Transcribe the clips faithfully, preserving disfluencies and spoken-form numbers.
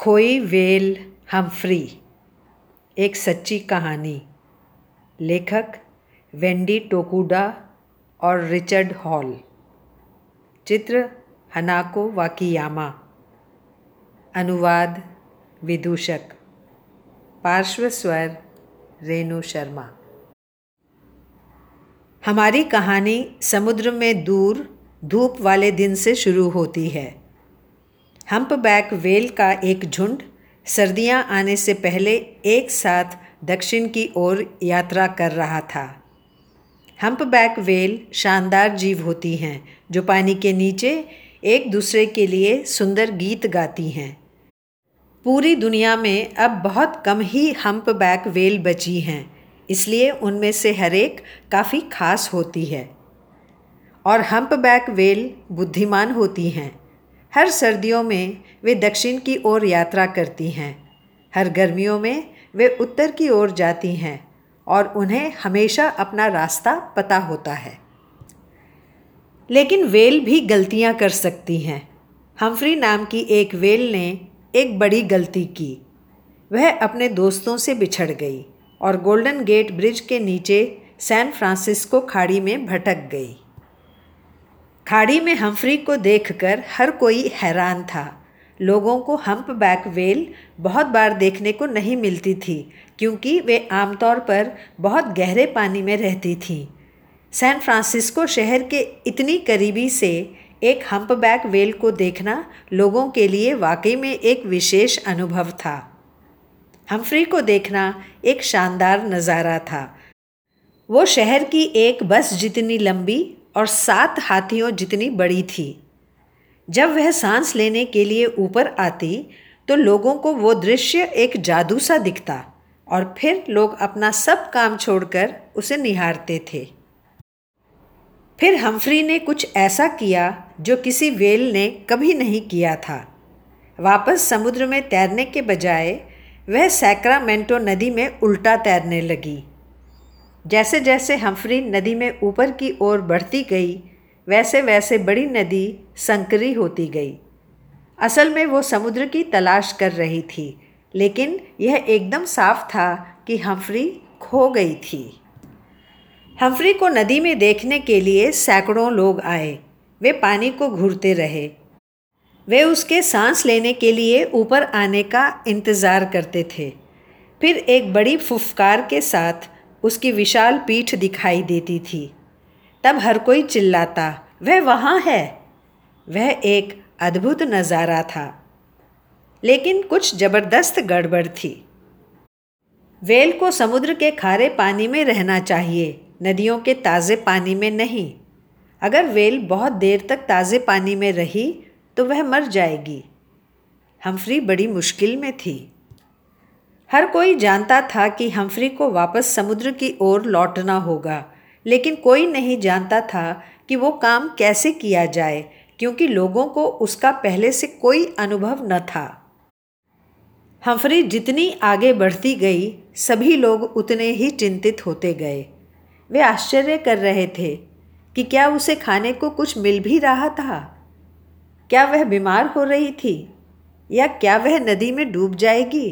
खोई whale Humphry, एक सच्ची कहानी। लेखक वेंडी टोकुडा और रिचर्ड हॉल। चित्र हनाको वाकियामा। अनुवाद विदूषक। पार्श्व स्वर रेणु शर्मा। हमारी कहानी समुद्र में दूर धूप वाले दिन से शुरू होती है। हम्पबैक व्हेल का एक झुंड सर्दियां आने से पहले एक साथ दक्षिण की ओर यात्रा कर रहा था। हम्पबैक व्हेल शानदार जीव होती हैं जो पानी के नीचे एक दूसरे के लिए सुंदर गीत गाती हैं। पूरी दुनिया में अब बहुत कम ही हम्पबैक व्हेल बची हैं, इसलिए उनमें से हर एक काफ़ी खास होती है। और हम्पबैक व्हेल बुद्धिमान होती हैं। हर सर्दियों में वे दक्षिण की ओर यात्रा करती हैं। हर गर्मियों में वे उत्तर की ओर जाती हैं और उन्हें हमेशा अपना रास्ता पता होता है। लेकिन व्हेल भी गलतियां कर सकती हैं। हम्फ्री नाम की एक व्हेल ने एक बड़ी गलती की। वह अपने दोस्तों से बिछड़ गई और गोल्डन गेट ब्रिज के नीचे सैन फ्रांसिस्को खाड़ी में भटक गई। खाड़ी में हम्फ्री को देखकर हर कोई हैरान था। लोगों को हम्पबैक व्हेल बहुत बार देखने को नहीं मिलती थी क्योंकि वे आमतौर पर बहुत गहरे पानी में रहती थीं। सैन फ्रांसिस्को शहर के इतनी करीबी से एक हम्पबैक व्हेल को देखना लोगों के लिए वाकई में एक विशेष अनुभव था। हम्फ्री को देखना एक शानदार नज़ारा था। वो शहर की एक बस जितनी लंबी और सात हाथियों जितनी बड़ी थी। जब वह सांस लेने के लिए ऊपर आती तो लोगों को वो दृश्य एक जादू सा दिखता और फिर लोग अपना सब काम छोड़कर उसे निहारते थे। फिर हम्फ्री ने कुछ ऐसा किया जो किसी व्हेल ने कभी नहीं किया था। वापस समुद्र में तैरने के बजाय वह सैक्रामेंटो नदी में उल्टा तैरने लगी। जैसे जैसे हम्फ्री नदी में ऊपर की ओर बढ़ती गई वैसे वैसे बड़ी नदी संकरी होती गई। असल में वो समुद्र की तलाश कर रही थी, लेकिन यह एकदम साफ था कि हम्फ्री खो गई थी। हम्फ्री को नदी में देखने के लिए सैकड़ों लोग आए। वे पानी को घूरते रहे। वे उसके सांस लेने के लिए ऊपर आने का इंतज़ार करते थे। फिर एक बड़ी फुफकार के साथ उसकी विशाल पीठ दिखाई देती थी। तब हर कोई चिल्लाता, वह वहाँ है। वह एक अद्भुत नज़ारा था, लेकिन कुछ ज़बरदस्त गड़बड़ थी। व्हेल को समुद्र के खारे पानी में रहना चाहिए, नदियों के ताज़े पानी में नहीं। अगर व्हेल बहुत देर तक ताज़े पानी में रही तो वह मर जाएगी। हम्फ्री बड़ी मुश्किल में थी। हर कोई जानता था कि हम्फ्री को वापस समुद्र की ओर लौटना होगा, लेकिन कोई नहीं जानता था कि वो काम कैसे किया जाए क्योंकि लोगों को उसका पहले से कोई अनुभव न था। हम्फ्री जितनी आगे बढ़ती गई सभी लोग उतने ही चिंतित होते गए। वे आश्चर्य कर रहे थे कि क्या उसे खाने को कुछ मिल भी रहा था, क्या वह बीमार हो रही थी या क्या वह नदी में डूब जाएगी।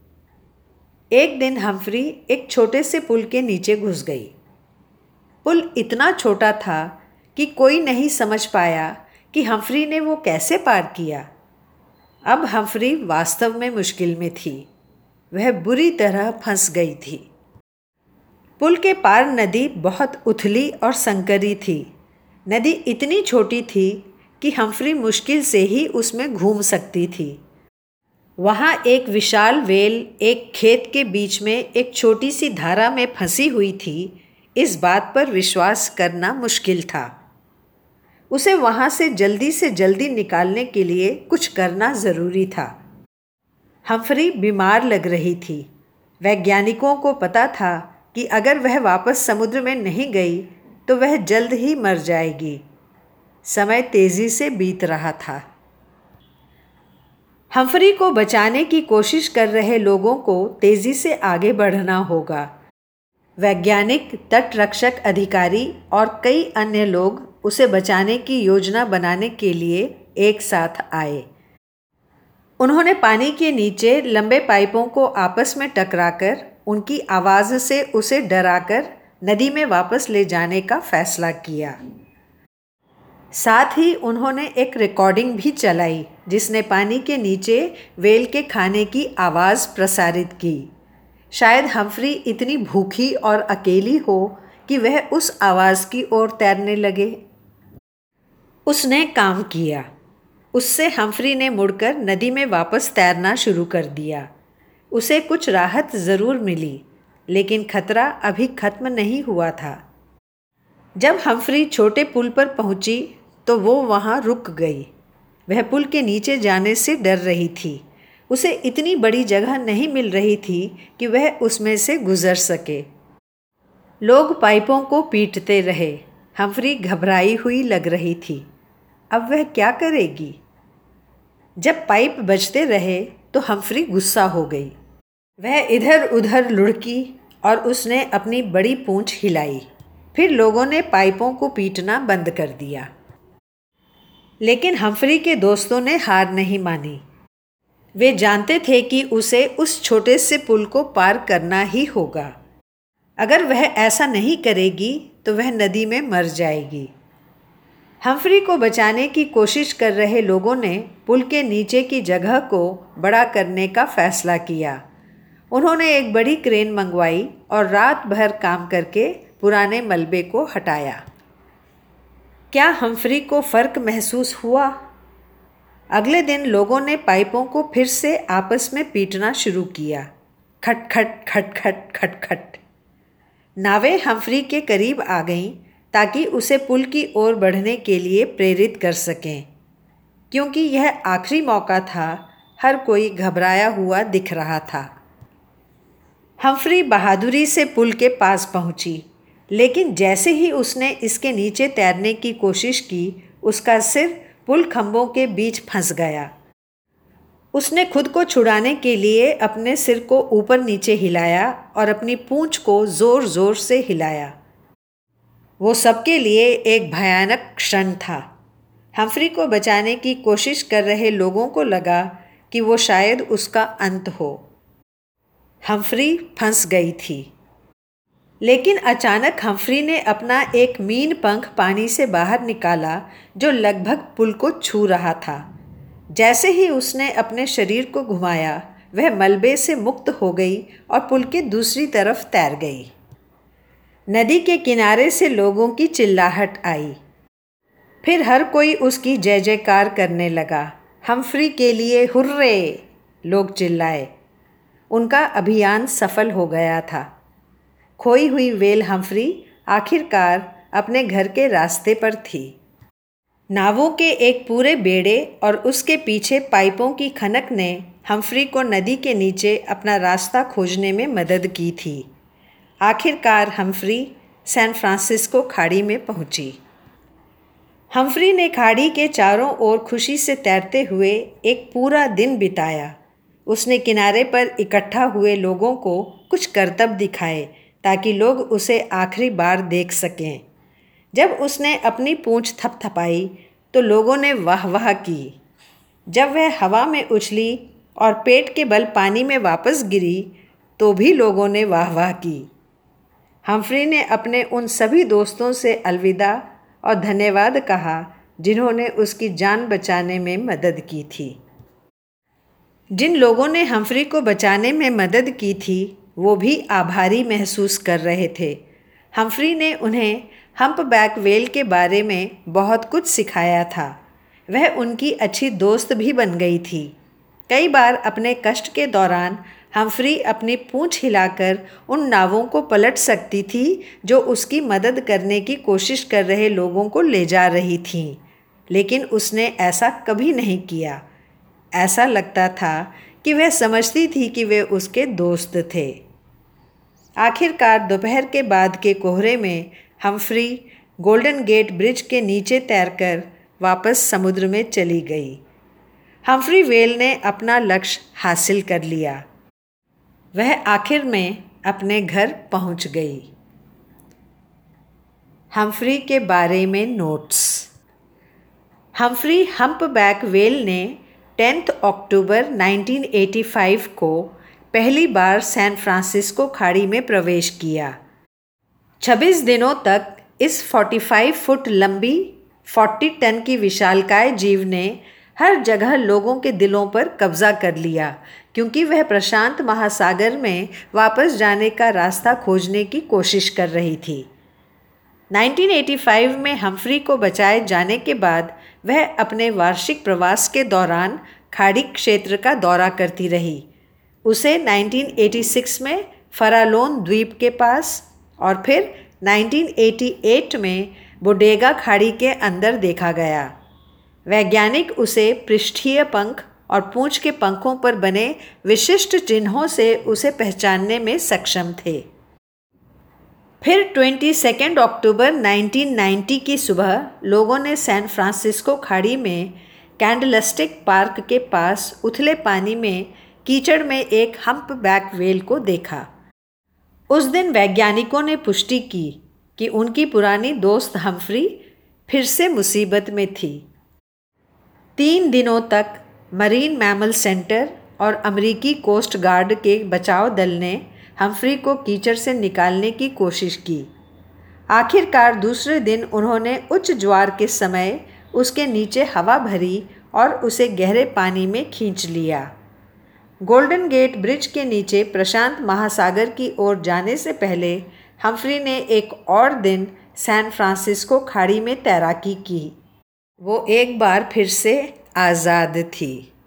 एक दिन हम्फ्री एक छोटे से पुल के नीचे घुस गई। पुल इतना छोटा था कि कोई नहीं समझ पाया कि हम्फ्री ने वो कैसे पार किया। अब हम्फ्री वास्तव में मुश्किल में थी। वह बुरी तरह फंस गई थी। पुल के पार नदी बहुत उथली और संकरी थी। नदी इतनी छोटी थी कि हम्फ्री मुश्किल से ही उसमें घूम सकती थी। वहाँ एक विशाल व्हेल एक खेत के बीच में एक छोटी सी धारा में फंसी हुई थी, इस बात पर विश्वास करना मुश्किल था। उसे वहाँ से जल्दी से जल्दी निकालने के लिए कुछ करना ज़रूरी था। हम्फ्री बीमार लग रही थी। वैज्ञानिकों को पता था कि अगर वह वापस समुद्र में नहीं गई तो वह जल्द ही मर जाएगी। समय तेज़ी से बीत रहा था। हम्फ्री को बचाने की कोशिश कर रहे लोगों को तेज़ी से आगे बढ़ना होगा। वैज्ञानिक, तटरक्षक अधिकारी और कई अन्य लोग उसे बचाने की योजना बनाने के लिए एक साथ आए। उन्होंने पानी के नीचे लंबे पाइपों को आपस में टकराकर उनकी आवाज़ से उसे डराकर नदी में वापस ले जाने का फैसला किया। साथ ही उन्होंने एक रिकॉर्डिंग भी चलाई जिसने पानी के नीचे व्हेल के खाने की आवाज़ प्रसारित की। शायद हम्फ्री इतनी भूखी और अकेली हो कि वह उस आवाज़ की ओर तैरने लगे। उसने काम किया। उससे हम्फ्री ने मुड़कर नदी में वापस तैरना शुरू कर दिया। उसे कुछ राहत ज़रूर मिली, लेकिन खतरा अभी खत्म नहीं हुआ था। जब हम्फ्री छोटे पुल पर पहुंची तो वो वहां रुक गई। वह पुल के नीचे जाने से डर रही थी। उसे इतनी बड़ी जगह नहीं मिल रही थी कि वह उसमें से गुजर सके। लोग पाइपों को पीटते रहे। हम्फ्री घबराई हुई लग रही थी। अब वह क्या करेगी? जब पाइप बजते रहे तो हम्फ्री गुस्सा हो गई। वह इधर उधर लुढ़की और उसने अपनी बड़ी पूंछ हिलाई। फिर लोगों ने पाइपों को पीटना बंद कर दिया। लेकिन हम्फ्री के दोस्तों ने हार नहीं मानी। वे जानते थे कि उसे उस छोटे से पुल को पार करना ही होगा। अगर वह ऐसा नहीं करेगी तो वह नदी में मर जाएगी। हम्फ्री को बचाने की कोशिश कर रहे लोगों ने पुल के नीचे की जगह को बड़ा करने का फैसला किया। उन्होंने एक बड़ी क्रेन मंगवाई और रात भर काम करके पुराने मलबे को हटाया। क्या हम्फ्री को फर्क महसूस हुआ? अगले दिन लोगों ने पाइपों को फिर से आपस में पीटना शुरू किया। खट खट खट खट खट खट। नावें हम्फ्री के करीब आ गईं ताकि उसे पुल की ओर बढ़ने के लिए प्रेरित कर सकें। क्योंकि यह आखिरी मौका था, हर कोई घबराया हुआ दिख रहा था। हम्फ्री बहादुरी से पुल के पास पहुंची, लेकिन जैसे ही उसने इसके नीचे तैरने की कोशिश की, उसका सिर पुल खंभों के बीच फंस गया। उसने खुद को छुड़ाने के लिए अपने सिर को ऊपर नीचे हिलाया और अपनी पूंछ को जोर जोर से हिलाया। वो सबके लिए एक भयानक क्षण था। हम्फ्री को बचाने की कोशिश कर रहे लोगों को लगा कि वो शायद उसका अंत हो। हम्फ्री फंस गई थी। लेकिन अचानक हम्फ्री ने अपना एक मीन पंख पानी से बाहर निकाला जो लगभग पुल को छू रहा था। जैसे ही उसने अपने शरीर को घुमाया, वह मलबे से मुक्त हो गई और पुल के दूसरी तरफ तैर गई। नदी के किनारे से लोगों की चिल्लाहट आई। फिर हर कोई उसकी जय जयकार करने लगा। हम्फ्री के लिए हुर्रे! लोग चिल्लाए। उनका अभियान सफल हो गया था। खोई हुई व्हेल हम्फ्री आखिरकार अपने घर के रास्ते पर थी। नावों के एक पूरे बेड़े और उसके पीछे पाइपों की खनक ने हम्फ्री को नदी के नीचे अपना रास्ता खोजने में मदद की थी। आखिरकार हम्फ्री सैन फ्रांसिस्को खाड़ी में पहुंची। हम्फ्री ने खाड़ी के चारों ओर खुशी से तैरते हुए एक पूरा दिन बिताया। उसने किनारे पर इकट्ठा हुए लोगों को कुछ करतब दिखाए ताकि लोग उसे आखिरी बार देख सकें। जब उसने अपनी पूंछ थपथपाई तो लोगों ने वाह वाह की। जब वह हवा में उछली और पेट के बल पानी में वापस गिरी तो भी लोगों ने वाह वाह की। हम्फ्री ने अपने उन सभी दोस्तों से अलविदा और धन्यवाद कहा जिन्होंने उसकी जान बचाने में मदद की थी। जिन लोगों ने हम्फ्री को बचाने में मदद की थी वो भी आभारी महसूस कर रहे थे। हम्फ्री ने उन्हें हम्पबैक व्हेल के बारे में बहुत कुछ सिखाया था। वह उनकी अच्छी दोस्त भी बन गई थी। कई बार अपने कष्ट के दौरान हम्फ्री अपनी पूंछ हिलाकर उन नावों को पलट सकती थी जो उसकी मदद करने की कोशिश कर रहे लोगों को ले जा रही थीं, लेकिन उसने ऐसा कभी नहीं किया। ऐसा लगता था कि वह समझती थी कि वे उसके दोस्त थे। आखिरकार दोपहर के बाद के कोहरे में हम्फ्री गोल्डन गेट ब्रिज के नीचे तैरकर वापस समुद्र में चली गई। हम्फ्री व्हेल ने अपना लक्ष्य हासिल कर लिया। वह आखिर में अपने घर पहुंच गई। हम्फ्री के बारे में नोट्स। हम्फ्री हम्पबैक व्हेल ने टेंथ अक्टूबर उन्नीस सौ पचासी को पहली बार सैन फ्रांसिस्को खाड़ी में प्रवेश किया। छब्बीस दिनों तक इस पैंतालीस फुट लंबी चालीस टन की विशालकाय जीव ने हर जगह लोगों के दिलों पर कब्जा कर लिया, क्योंकि वह प्रशांत महासागर में वापस जाने का रास्ता खोजने की कोशिश कर रही थी। उन्नीस सौ पचासी में हम्फ्री को बचाए जाने के बाद वह अपने वार्षिक प्रवास के दौरान खाड़ी क्षेत्र का दौरा करती रही। उसे उन्नीस सौ छियासी में फरालोन द्वीप के पास और फिर उन्नीस सौ अट्ठासी में बोडेगा खाड़ी के अंदर देखा गया। वैज्ञानिक उसे पृष्ठीय पंख और पूंछ के पंखों पर बने विशिष्ट चिन्हों से उसे पहचानने में सक्षम थे। फिर बाईस अक्टूबर उन्नीस सौ नब्बे की सुबह लोगों ने सैन फ्रांसिस्को खाड़ी में कैंडलस्टिक पार्क के पास उथले पानी में कीचड़ में एक हम्पबैक व्हेल को देखा। उस दिन वैज्ञानिकों ने पुष्टि की कि उनकी पुरानी दोस्त हम्फ्री फिर से मुसीबत में थी। तीन दिनों तक मरीन मैमल सेंटर और अमेरिकी कोस्ट गार्ड के बचाव दल ने हम्फ्री को कीचड़ से निकालने की कोशिश की। आखिरकार दूसरे दिन उन्होंने उच्च ज्वार के समय उसके नीचे हवा भरी और उसे गहरे पानी में खींच लिया। गोल्डन गेट ब्रिज के नीचे प्रशांत महासागर की ओर जाने से पहले हम्फ्री ने एक और दिन सैन फ्रांसिस्को खाड़ी में तैराकी की। वो एक बार फिर से आज़ाद थी।